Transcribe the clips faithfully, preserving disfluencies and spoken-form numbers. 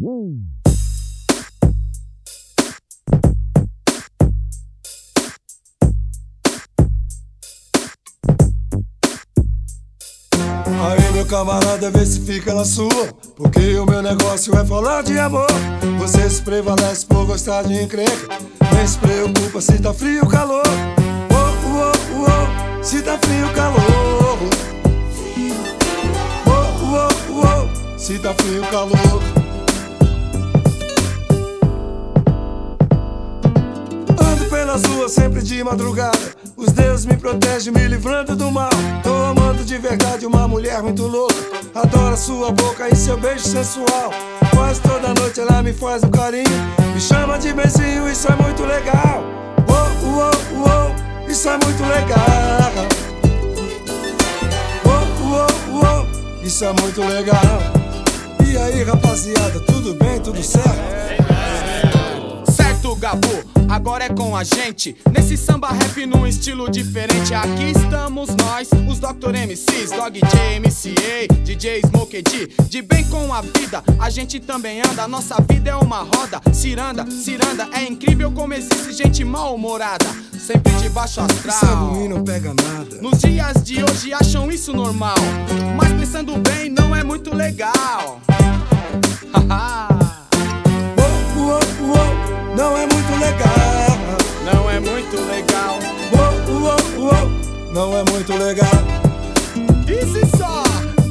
Aí meu camarada, vê se fica na sua, porque o meu negócio é falar de amor. Você se prevalece por gostar de encrenca, nem se preocupa se tá frio ou calor. Oh, oh, oh, se tá frio ou calor. Oh, oh, oh, se tá frio ou calor. Ando pelas ruas sempre de madrugada, os deuses me protegem, me livrando do mal. Tô amando de verdade uma mulher muito louca, adoro sua boca e seu beijo sensual. Quase toda noite ela me faz um carinho, me chama de beijinho, isso é muito legal. Oh, oh, oh, isso é muito legal. Oh, oh, oh, isso é muito legal. E aí rapaziada, tudo bem, tudo certo? Certo, Gabo, agora é com a gente, nesse samba rap num estilo diferente. Aqui estamos nós, os doutor M Cs, Dog J, M C A, D J Smoke D. De bem com a vida, a gente também anda, nossa vida é uma roda. Ciranda, ciranda, é incrível como existe gente mal-humorada, sempre de baixo astral. Isso é ruim, não pega nada. Nos dias de hoje acham isso normal, mas pensando bem não é muito legal. Haha. Oh, oh, oh, não é muito legal. Não é muito legal. Oh, oh, oh, não é muito legal. E se só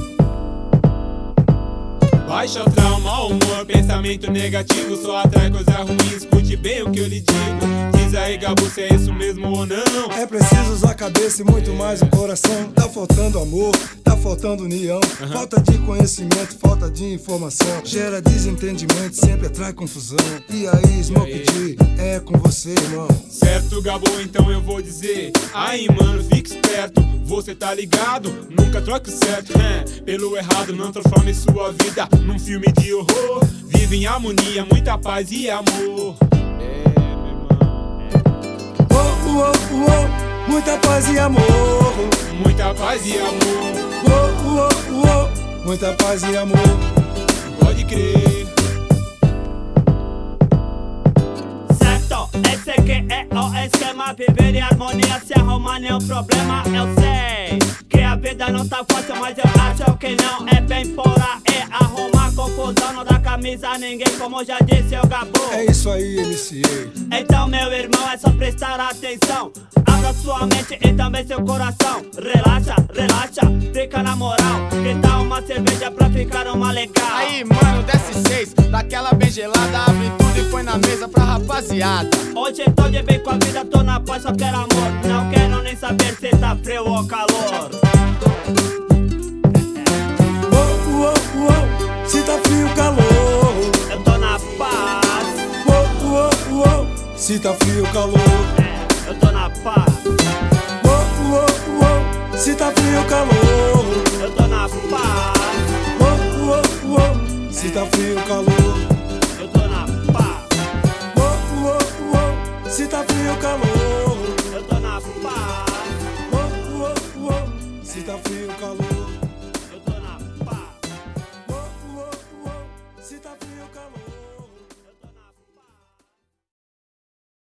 baixa astral, mau humor, pensamento negativo, só atrai coisa ruim, escute bem o que eu lhe digo. Diz aí, Gabo, se é isso mesmo ou não. É preciso usar a cabeça e muito mais o coração. Tá faltando amor, tá faltando união, uhum. Falta de conhecimento, falta de informação, gera desentendimento, sempre atrai confusão. E aí, Smoke D, é com você, irmão. Certo, Gabo, então eu vou dizer. Aí, mano, fique esperto, você tá ligado? Nunca troque o certo, né? Pelo errado, não transforme sua vida num filme de horror. Vive em harmonia, muita paz e amor. É, meu irmão. Oh, oh, oh, muita paz e amor. Muita paz e amor. Oh, oh, oh, muita paz e amor. Pode crer. Certo, esse aqui é o esquema. Viver em harmonia, se arrumar nenhum problema. Eu sei que a vida não tá fácil, mas eu acho que não é bem por aí. Arrumar confusão, não dá camisa a ninguém, como já disse o Gabo. É isso aí, M C A. Então, meu irmão, é só prestar atenção. Abra sua mente e também seu coração. Relaxa, relaxa, fica na moral. Que tal uma cerveja pra ficar uma legal? Aí, mano, desce seis, daquela bem gelada, abre tudo e põe na mesa pra rapaziada. Hoje tô de bem com a vida, tô na paz, só quero amor. Não quero nem saber se tá frio ou calor. Oh, oh, oh, se tá frio ou calor. Eu tô na paz. Oh, oh, oh, se tá frio ou calor. É, eu tô na paz. Oh, oh, oh, se tá frio ou calor.